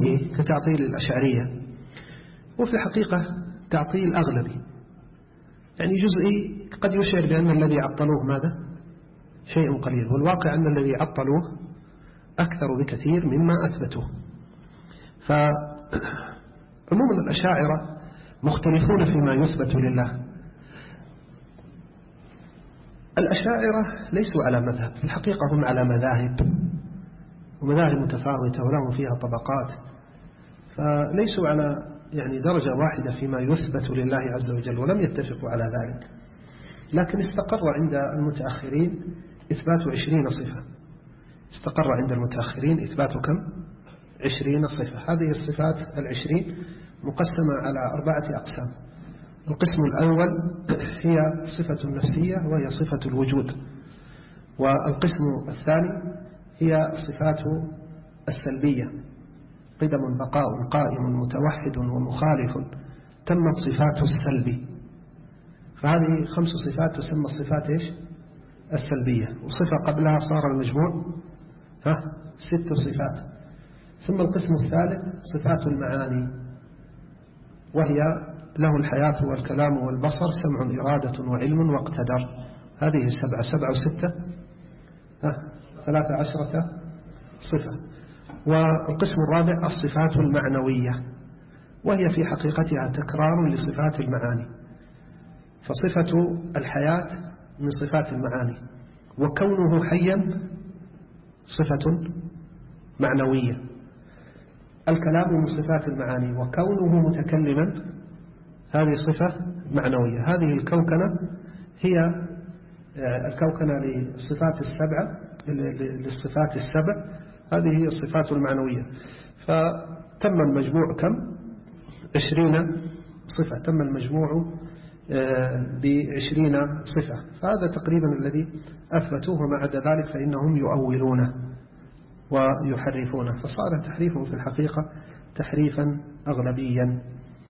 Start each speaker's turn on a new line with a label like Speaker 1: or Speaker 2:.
Speaker 1: جزئي كتعطيل الأشعرية، وفي الحقيقة تعطيل أغلبي. يعني جزئي قد يشعر بأن الذي عطلوه ماذا؟ شيء قليل، والواقع أن الذي عطلوه أكثر بكثير مما أثبتوه. فعموما الأشاعرة مختلفون فيما يثبت لله. الأشاعرة ليسوا على مذهب، في الحقيقة هم على مذاهب، ومذاهب متفاوتة ولهم فيها طبقات، فليسوا على يعني درجة واحدة فيما يثبت لله عز وجل، ولم يتفقوا على ذلك. لكن استقر عند المتأخرين إثبات 20 صفة. استقر عند المتأخرين إثبات كم؟ 20 صفة. هذه الصفات 20 مقسمة على 4 أقسام. القسم الأول هي صفة نفسية وهي صفة الوجود، والقسم الثاني هي صفات السلبية: قدم، بقاء، قائم، متوحد، ومخالف. تمت صفات السلبي، فهذه 5 صفات تسمى الصفات إيش؟ السلبية. وصفة قبلها صار المجموع 6 صفات. ثم القسم الثالث صفات المعاني، وهي له الحياة والكلام والبصر، سمع، إرادة، وعلم، واقتدر. هذه 7 و6 13 صفة. والقسم الرابع الصفات المعنوية، وهي في حقيقتها تكرار لصفات المعاني. فصفة الحياة من صفات المعاني، وكونه حيا صفة معنوية. الكلام من صفات المعاني، وكونه متكلما هذه صفة معنوية. هذه الكوكنة هي الكوكنة للصفات السبع، هذه هي الصفات المعنوية. فتم المجموع كم؟ 20 صفة. تم المجموع ب20 صفة. فهذا تقريبا الذي أثبتوه، وما عدا ذلك فإنهم يؤولونه ويحرفونه، فصار تحريفه في الحقيقة تحريفا أغلبيا.